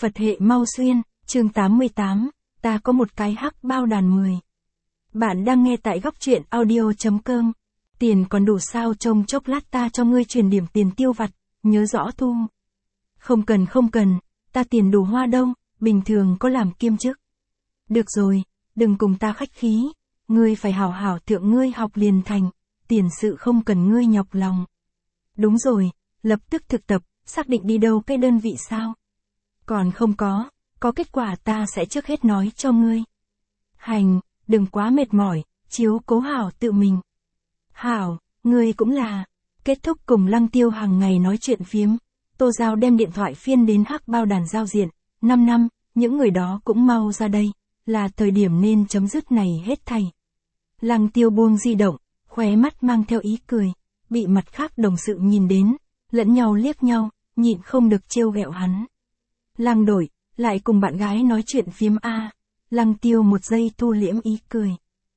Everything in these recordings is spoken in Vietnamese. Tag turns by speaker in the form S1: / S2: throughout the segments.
S1: Phật hệ mau xuyên, chương 88, ta có một cái hắc bao đàn 10. Bạn đang nghe tại góc truyện audio.com. Tiền còn đủ sao, trông chốc lát ta cho ngươi truyền điểm tiền tiêu vặt, nhớ rõ thu. Không cần, ta tiền đủ hoa đâu, bình thường có làm kiêm chức. Được rồi, đừng cùng ta khách khí, ngươi phải hảo hảo thượng, ngươi học liền thành, tiền sự không cần ngươi nhọc lòng. Đúng rồi, lập tức thực tập, xác định đi đâu cái đơn vị sao? Còn không có kết quả ta sẽ trước hết nói cho ngươi. Hành, đừng quá mệt mỏi, chiếu cố hảo tự mình. Hảo, ngươi cũng là. Kết thúc cùng Lăng Tiêu hàng ngày nói chuyện phiếm, Tô Giao đem điện thoại phiên đến hắc bao đàn giao diện, 5 năm, những người đó cũng mau ra đây, là thời điểm nên chấm dứt này hết thảy. Lăng Tiêu buông di động, khóe mắt mang theo ý cười, bị mặt khác đồng sự nhìn đến, lẫn nhau liếc nhau, nhịn không được trêu ghẹo hắn. Lăng đổi, lại cùng bạn gái nói chuyện phiếm a. Lăng Tiêu một giây thu liễm ý cười.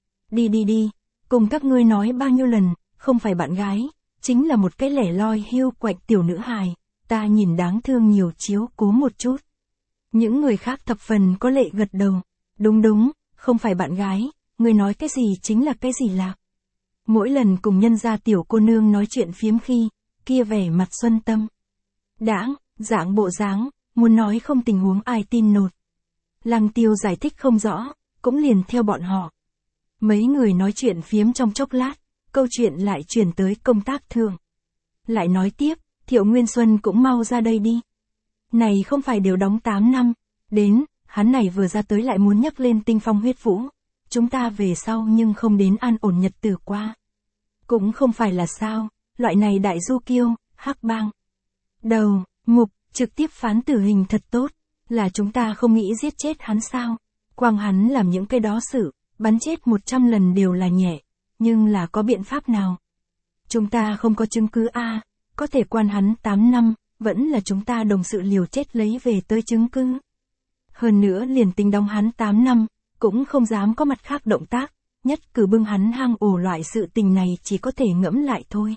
S1: Đi, cùng các ngươi nói bao nhiêu lần, không phải bạn gái, chính là một cái lẻ loi hiu quạnh tiểu nữ hài, ta nhìn đáng thương, nhiều chiếu cố một chút. Những người khác thập phần có lệ gật đầu. Đúng, không phải bạn gái, ngươi nói cái gì chính là cái gì lạc. Mỗi lần cùng nhân gia tiểu cô nương nói chuyện phiếm khi, kia vẻ mặt xuân tâm. Đãng, dạng bộ dáng, muốn nói không tình huống ai tin nột. Lăng Tiêu giải thích không rõ, cũng liền theo bọn họ. Mấy người nói chuyện phiếm trong chốc lát, câu chuyện lại chuyển tới công tác thường. Lại nói tiếp, Thiệu Nguyên Xuân cũng mau ra đây đi. Này không phải đều đóng 8 năm, đến, hắn này vừa ra tới lại muốn nhắc lên tinh phong huyết vũ. Chúng ta về sau nhưng không đến an ổn nhật tử qua. Cũng không phải là sao, loại này đại du kiêu, hắc bang. Đầu, mục, trực tiếp phán tử hình thật tốt, là chúng ta không nghĩ giết chết hắn sao? Quang hắn làm những cái đó sự, bắn chết 100 lần đều là nhẹ, nhưng là có biện pháp nào? Chúng ta không có chứng cứ a, có thể quan hắn 8 năm, vẫn là chúng ta đồng sự liều chết lấy về tới chứng cứ. Hơn nữa liền tính đóng hắn 8 năm, cũng không dám có mặt khác động tác, nhất cử bưng hắn hang ổ loại sự tình này chỉ có thể ngẫm lại thôi.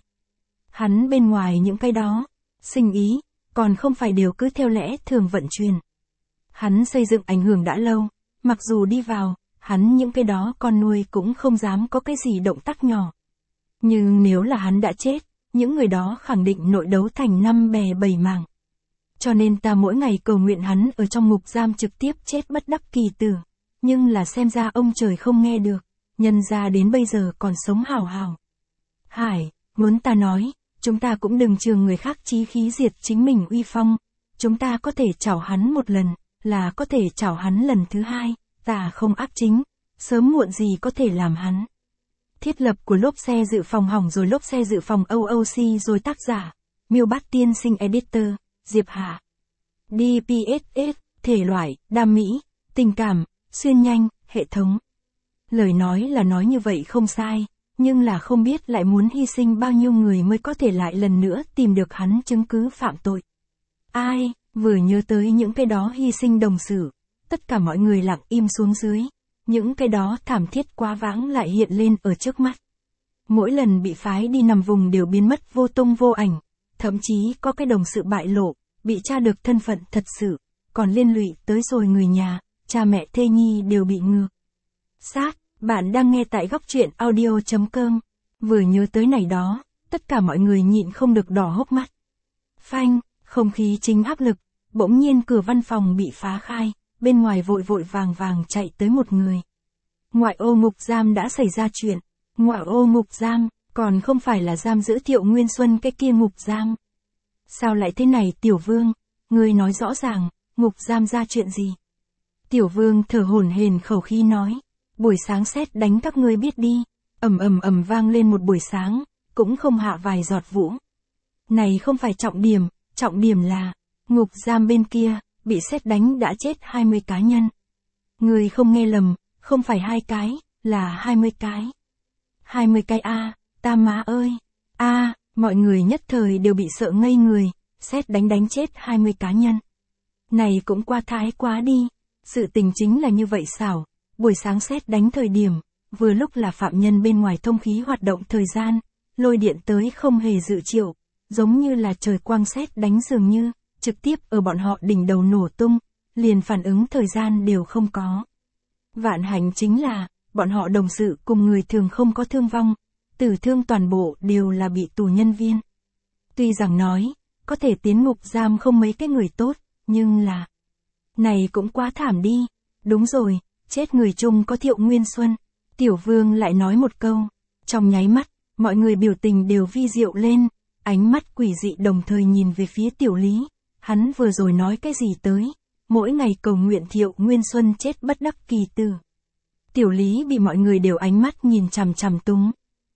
S1: Hắn bên ngoài những cái đó, sinh ý, còn không phải đều cứ theo lẽ thường vận chuyển. Hắn xây dựng ảnh hưởng đã lâu, mặc dù đi vào, hắn những cái đó con nuôi cũng không dám có cái gì động tác nhỏ. Nhưng nếu là hắn đã chết, những người đó khẳng định nội đấu thành 5 bè 7 mảng. Cho nên ta mỗi ngày cầu nguyện hắn ở trong ngục giam trực tiếp chết bất đắc kỳ tử. Nhưng là xem ra ông trời không nghe được, nhân ra đến bây giờ còn sống hảo hảo. Hải, muốn ta nói, chúng ta cũng đừng chừa người khác chí khí diệt chính mình uy phong. Chúng ta có thể chảo hắn một lần, là có thể chảo hắn lần thứ hai, ta không ác chính, sớm muộn gì có thể làm hắn. Thiết lập của lốp xe dự phòng hỏng rồi, lốp xe dự phòng OOC rồi, tác giả, Miêu Bát Tiên Sinh, editor, Diệp Hạ. DPSS, thể loại, đam mỹ, tình cảm, xuyên nhanh, hệ thống. Lời nói là nói như vậy không sai, nhưng là không biết lại muốn hy sinh bao nhiêu người mới có thể lại lần nữa tìm được hắn chứng cứ phạm tội. Ai, vừa nhớ tới những cái đó hy sinh đồng sự, tất cả mọi người lặng im xuống dưới, những cái đó thảm thiết quá vãng lại hiện lên ở trước mắt. Mỗi lần bị phái đi nằm vùng đều biến mất vô tung vô ảnh, thậm chí có cái đồng sự bại lộ, bị tra được thân phận thật sự, còn liên lụy tới rồi người nhà, cha mẹ thê nhi đều bị ngược sát. Bạn đang nghe tại góc truyện audio.com. Vừa nhớ tới này đó, tất cả mọi người nhịn không được đỏ hốc mắt. Phanh, không khí chính áp lực, bỗng nhiên cửa văn phòng bị phá khai, bên ngoài vội vàng chạy tới một người. Ngoại ô ngục giam đã xảy ra chuyện. Ngoại ô ngục giam, còn không phải là giam giữ Thiệu Nguyên Xuân cái kia ngục giam. Sao lại thế này Tiểu Vương, ngươi nói rõ ràng, ngục giam ra chuyện gì? Tiểu Vương thở hổn hển khẩu khí nói, buổi sáng sét đánh các ngươi biết đi, ầm vang lên một buổi sáng, cũng không hạ vài giọt vũ. Này không phải trọng điểm là, ngục giam bên kia, bị sét đánh đã chết 20 cá nhân. Ngươi không nghe lầm, không phải 2 cái, là 20 cái. 20 cái a, ta má ơi, mọi người nhất thời đều bị sợ ngây người, sét đánh chết 20 cá nhân. Này cũng qua thái quá đi, sự tình chính là như vậy xảo. Buổi sáng sét đánh thời điểm, vừa lúc là phạm nhân bên ngoài thông khí hoạt động thời gian, lôi điện tới không hề dự triệu, giống như là trời quang sét đánh dường như, trực tiếp ở bọn họ đỉnh đầu nổ tung, liền phản ứng thời gian đều không có. Vạn hạnh chính là, bọn họ đồng sự cùng người thường không có thương vong, tử thương toàn bộ đều là bị tù nhân viên. Tuy rằng nói, có thể tiến ngục giam không mấy cái người tốt, nhưng là... Này cũng quá thảm đi. Đúng rồi, chết người chung có Thiệu Nguyên Xuân. Tiểu Vương lại nói một câu. Trong nháy mắt, mọi người biểu tình đều vi diệu lên, ánh mắt quỷ dị đồng thời nhìn về phía Tiểu Lý. Hắn vừa rồi nói cái gì tới? Mỗi ngày cầu nguyện Thiệu Nguyên Xuân chết bất đắc kỳ tử. Tiểu Lý bị mọi người đều ánh mắt nhìn chằm chằm túng.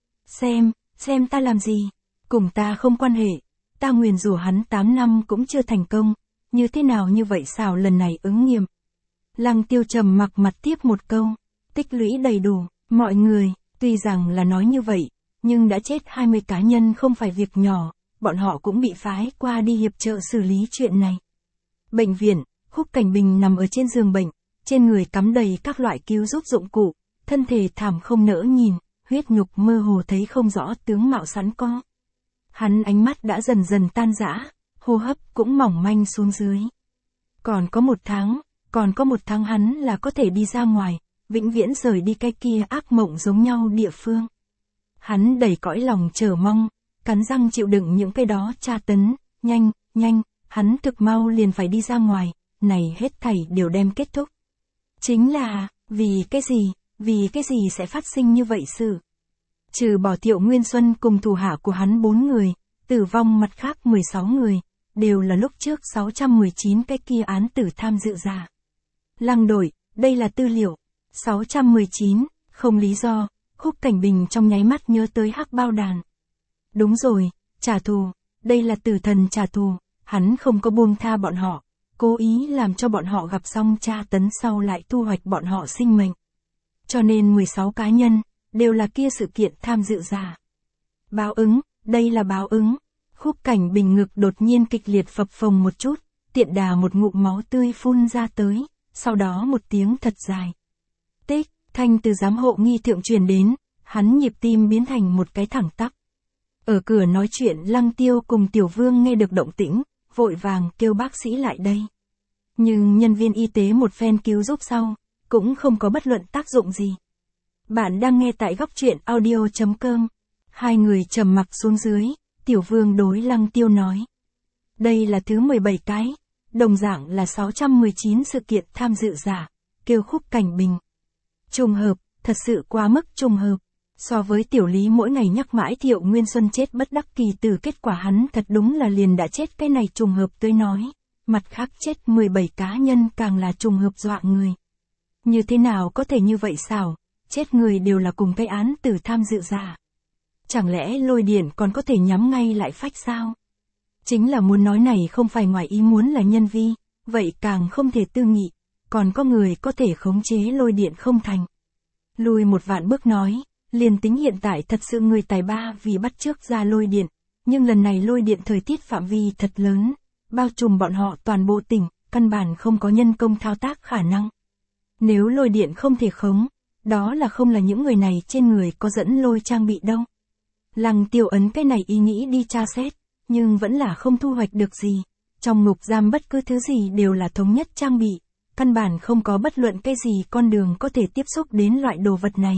S1: Xem ta làm gì? Cùng ta không quan hệ. Ta nguyền rủa hắn 8 năm cũng chưa thành công. Như thế nào như vậy sao lần này ứng nghiệm? Lăng Tiêu trầm mặc mặt tiếp một câu. Tích lũy đầy đủ, mọi người, tuy rằng là nói như vậy, nhưng đã chết 20 cá nhân không phải việc nhỏ, bọn họ cũng bị phái qua đi hiệp trợ xử lý chuyện này. Bệnh viện, Khúc Cảnh Bình nằm ở trên giường bệnh, trên người cắm đầy các loại cứu giúp dụng cụ, thân thể thảm không nỡ nhìn, huyết nhục mơ hồ thấy không rõ tướng mạo sẵn có. Hắn ánh mắt đã dần dần tan rã, hô hấp cũng mỏng manh xuống dưới. Còn có một tháng hắn là có thể đi ra ngoài, vĩnh viễn rời đi cái kia ác mộng giống nhau địa phương. Hắn đầy cõi lòng chờ mong, cắn răng chịu đựng những cái đó tra tấn, nhanh, hắn thực mau liền phải đi ra ngoài, này hết thảy đều đem kết thúc. Chính là, vì cái gì sẽ phát sinh như vậy sự? Trừ bỏ Thiệu Nguyên Xuân cùng thủ hạ của hắn 4 người, tử vong mặt khác 16 người, đều là lúc trước 619 cái kia án tử tham dự giả. Lăng đội, đây là tư liệu. 619, không lý do, Khúc Cảnh Bình trong nháy mắt nhớ tới hắc bao đàn. Đúng rồi, trả thù, đây là tử thần trả thù, hắn không có buông tha bọn họ, cố ý làm cho bọn họ gặp xong tra tấn sau lại thu hoạch bọn họ sinh mệnh. Cho nên 16 cá nhân, đều là kia sự kiện tham dự giả. Báo ứng, đây là báo ứng. Khúc Cảnh Bình ngực đột nhiên kịch liệt phập phồng một chút, tiện đà một ngụm máu tươi phun ra tới, sau đó một tiếng thật dài. Tích, thanh từ giám hộ nghi thượng truyền đến, hắn nhịp tim biến thành một cái thẳng tắp. Ở cửa nói chuyện Lăng Tiêu cùng Tiểu Vương nghe được động tĩnh, vội vàng kêu bác sĩ lại đây. Nhưng nhân viên y tế một phen cứu giúp sau, cũng không có bất luận tác dụng gì. Bạn đang nghe tại góc truyện audio.com. Hai người trầm mặc xuống dưới, Tiểu Vương đối Lăng Tiêu nói. Đây là thứ 17 cái, đồng dạng là 619 sự kiện tham dự giả, kêu Khúc Cảnh Bình. Trùng hợp, thật sự quá mức trùng hợp. So với Tiểu Lý mỗi ngày nhắc mãi Thiệu Nguyên Xuân chết bất đắc kỳ tử kết quả hắn thật đúng là liền đã chết cái này trùng hợp tới nói. Mặt khác chết 17 cá nhân càng là trùng hợp dọa người. Như thế nào có thể như vậy sao? Chết người đều là cùng cái án tử tham dự giả. Chẳng lẽ lôi điện còn có thể nhắm ngay lại phách sao? Chính là muốn nói này không phải ngoài ý muốn là nhân vi, vậy càng không thể tư nghị, còn có người có thể khống chế lôi điện không thành. Lùi một vạn bước nói, liền tính hiện tại thật sự người tài ba vì bắt chước ra lôi điện, nhưng lần này lôi điện thời tiết phạm vi thật lớn, bao trùm bọn họ toàn bộ tỉnh, căn bản không có nhân công thao tác khả năng. Nếu lôi điện không thể khống, đó là không là những người này trên người có dẫn lôi trang bị đâu. Lăng Tiêu ấn cái này ý nghĩ đi tra xét, nhưng vẫn là không thu hoạch được gì. Trong ngục giam bất cứ thứ gì đều là thống nhất trang bị, căn bản không có bất luận cái gì con đường có thể tiếp xúc đến loại đồ vật này.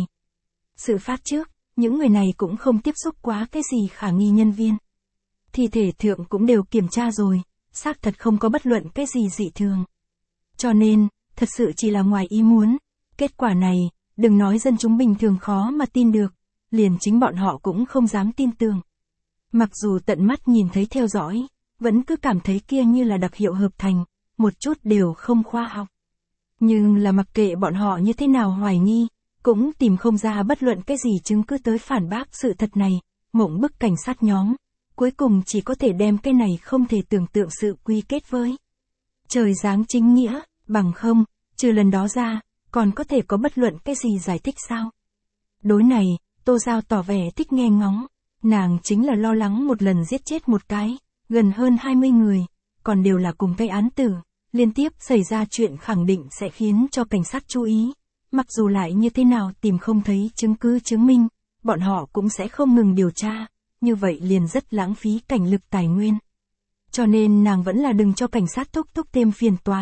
S1: Sự phát trước, những người này cũng không tiếp xúc quá cái gì khả nghi nhân viên. Thi thể thượng cũng đều kiểm tra rồi, xác thật không có bất luận cái gì dị thường. Cho nên, thật sự chỉ là ngoài ý muốn. Kết quả này, đừng nói dân chúng bình thường khó mà tin được, liền chính bọn họ cũng không dám tin tưởng. Mặc dù tận mắt nhìn thấy theo dõi, vẫn cứ cảm thấy kia như là đặc hiệu hợp thành, một chút đều không khoa học. Nhưng là mặc kệ bọn họ như thế nào hoài nghi, cũng tìm không ra bất luận cái gì chứng cứ tới phản bác sự thật này, mộng bức cảnh sát nhóm, cuối cùng chỉ có thể đem cái này không thể tưởng tượng sự quy kết với trời giáng chính nghĩa, bằng không, trừ lần đó ra, còn có thể có bất luận cái gì giải thích sao? Đối này, Tô Giao tỏ vẻ thích nghe ngóng, nàng chính là lo lắng một lần giết chết một cái, gần hơn 20 người, còn đều là cùng cái án tử, liên tiếp xảy ra chuyện khẳng định sẽ khiến cho cảnh sát chú ý, mặc dù lại như thế nào tìm không thấy chứng cứ chứng minh, bọn họ cũng sẽ không ngừng điều tra, như vậy liền rất lãng phí cảnh lực tài nguyên. Cho nên nàng vẫn là đừng cho cảnh sát thúc thêm phiền toái,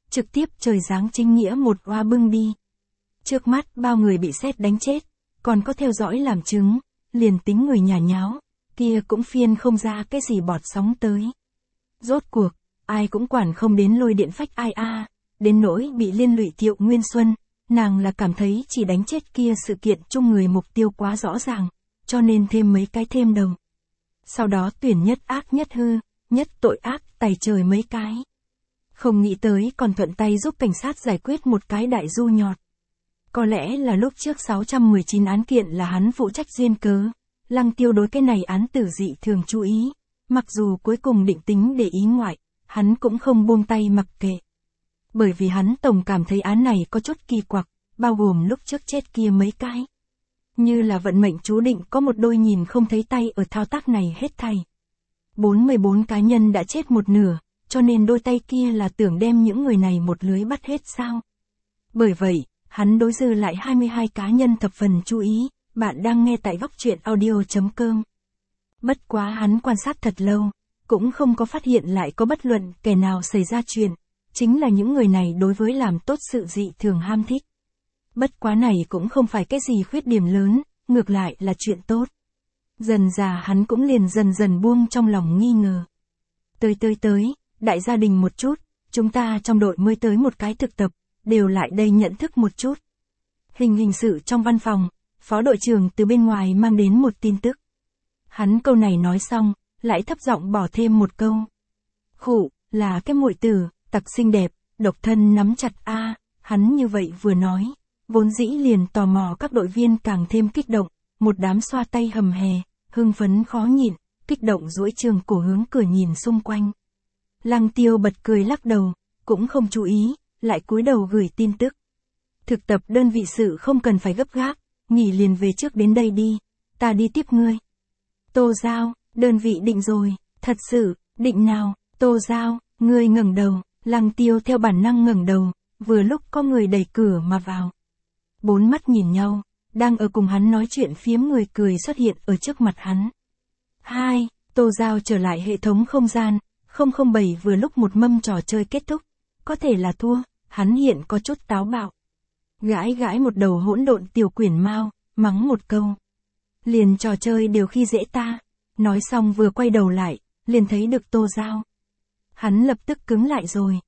S1: trực tiếp trời giáng chính nghĩa một oa bưng đi. Trước mắt bao người bị sét đánh chết, còn có theo dõi làm chứng, liền tính người nhà nháo, kia cũng phiên không ra cái gì bọt sóng tới. Rốt cuộc, ai cũng quản không đến lôi điện phách ai a, đến nỗi bị liên lụy Thiệu Nguyên Xuân, nàng là cảm thấy chỉ đánh chết kia sự kiện chung người mục tiêu quá rõ ràng, cho nên thêm mấy cái thêm đầu. Sau đó tuyển nhất ác nhất hư, nhất tội ác tày trời mấy cái. Không nghĩ tới còn thuận tay giúp cảnh sát giải quyết một cái đại du nhọt. Có lẽ là lúc trước 619 án kiện là hắn phụ trách duyên cớ, Lăng Tiêu đối cái này án tử dị thường chú ý, mặc dù cuối cùng định tính để ý ngoại, hắn cũng không buông tay mặc kệ. Bởi vì hắn tổng cảm thấy án này có chút kỳ quặc, bao gồm lúc trước chết kia mấy cái. Như là vận mệnh chú định có một đôi nhìn không thấy tay ở thao tác này hết thảy. 44 cá nhân đã chết một nửa, cho nên đôi tay kia là tưởng đem những người này một lưới bắt hết sao. Bởi vậy, hắn đối dư lại 22 cá nhân thập phần chú ý, bạn đang nghe tại góc truyện audio.com. Bất quá hắn quan sát thật lâu, cũng không có phát hiện lại có bất luận kẻ nào xảy ra chuyện, chính là những người này đối với làm tốt sự dị thường ham thích. Bất quá này cũng không phải cái gì khuyết điểm lớn, ngược lại là chuyện tốt. Dần dà hắn cũng liền dần dần buông trong lòng nghi ngờ. Tới, đại gia đình một chút, chúng ta trong đội mới tới một cái thực tập, đều lại đây nhận thức một chút. Hình sự trong văn phòng, phó đội trưởng từ bên ngoài mang đến một tin tức. Hắn câu này nói xong, lại thấp giọng bỏ thêm một câu. Khụ, là cái muội tử, tặc xinh đẹp, độc thân nắm chặt a. Hắn như vậy vừa nói, vốn dĩ liền tò mò các đội viên càng thêm kích động, một đám xoa tay hầm hè, hưng phấn khó nhịn, kích động duỗi trường cổ hướng cửa nhìn xung quanh. Lăng Tiêu bật cười lắc đầu, cũng không chú ý, lại cúi đầu gửi tin tức. Thực tập đơn vị sự không cần phải gấp gáp, nghỉ liền về trước đến đây đi, ta đi tiếp ngươi. Tô Giao, đơn vị định rồi, thật sự, định nào, Tô Giao, ngươi ngẩng đầu, Lăng Tiêu theo bản năng ngẩng đầu, vừa lúc có người đẩy cửa mà vào. Bốn mắt nhìn nhau, đang ở cùng hắn nói chuyện phiếm người cười xuất hiện ở trước mặt hắn. Hai, Tô Giao trở lại hệ thống không gian, 007 vừa lúc một mâm trò chơi kết thúc, có thể là thua, hắn hiện có chút táo bạo. Gãi một đầu hỗn độn tiểu quyển mao, mắng một câu. Liền trò chơi đều khi dễ ta, nói xong vừa quay đầu lại, liền thấy được Tô Giao. Hắn lập tức cứng lại rồi,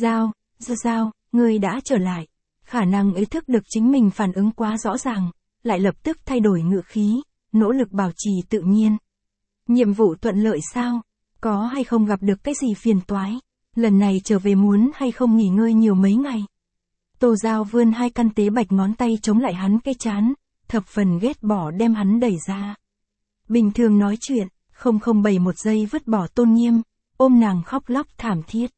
S1: Giao, ngươi đã trở lại. Khả năng ý thức được chính mình phản ứng quá rõ ràng, lại lập tức thay đổi ngữ khí, nỗ lực bảo trì tự nhiên. Nhiệm vụ thuận lợi sao? Có hay không gặp được cái gì phiền toái? Lần này trở về muốn hay không nghỉ ngơi nhiều mấy ngày? Tô Giao vươn hai căn tế bạch ngón tay chống lại hắn cái trán, thập phần ghét bỏ đem hắn đẩy ra. Bình thường nói chuyện, 007 một giây vứt bỏ tôn nghiêm, ôm nàng khóc lóc thảm thiết.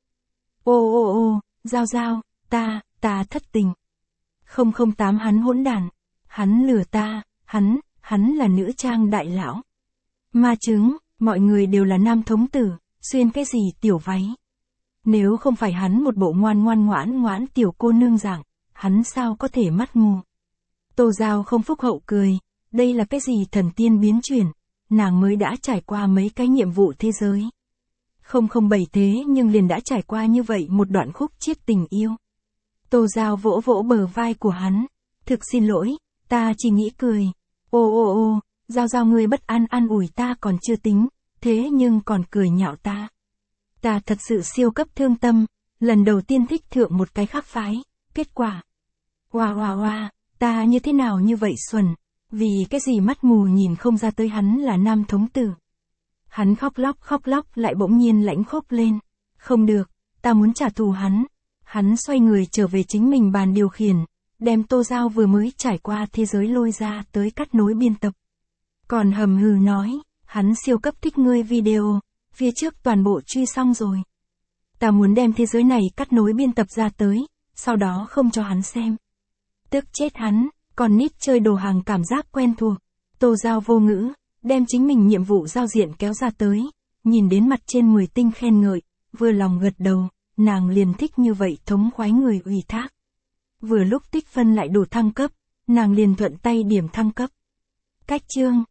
S1: Ô, Giao, ta thất tình. 008 hắn hỗn đản, hắn lừa ta, hắn là nữ trang đại lão. Ma chứng, mọi người đều là nam thống tử, xuyên cái gì tiểu váy. Nếu không phải hắn một bộ ngoan ngoãn tiểu cô nương dạng, hắn sao có thể mắt mù. Tô Giao không phúc hậu cười, đây là cái gì thần tiên biến chuyển, nàng mới đã trải qua mấy cái nhiệm vụ thế giới. 007 thế nhưng liền đã trải qua như vậy một đoạn khúc chiết tình yêu. Tô Giao vỗ bờ vai của hắn, thực xin lỗi, ta chỉ nghĩ cười. Ô, Giao ngươi bất an ủi ta còn chưa tính, thế nhưng còn cười nhạo ta. Ta thật sự siêu cấp thương tâm, lần đầu tiên thích thượng một cái khác phái, kết quả. Hoa, ta như thế nào như vậy xuẩn, vì cái gì mắt mù nhìn không ra tới hắn là nam thống tử. Hắn khóc lóc lại bỗng nhiên lãnh khốc lên. Không được, ta muốn trả thù hắn. Hắn xoay người trở về chính mình bàn điều khiển, đem Tô Giao vừa mới trải qua thế giới lôi ra tới cắt nối biên tập. Còn hầm hừ nói, hắn siêu cấp thích ngươi video, phía trước toàn bộ truy xong rồi. Ta muốn đem thế giới này cắt nối biên tập ra tới, sau đó không cho hắn xem. Tức chết hắn, còn nít chơi đồ hàng cảm giác quen thuộc. Tô Giao vô ngữ, đem chính mình nhiệm vụ giao diện kéo ra tới, nhìn đến mặt trên 10 tinh khen ngợi, vừa lòng gật đầu, nàng liền thích như vậy thống khoái người ủy thác. Vừa lúc tích phân lại đủ thăng cấp, nàng liền thuận tay điểm thăng cấp. Cách chương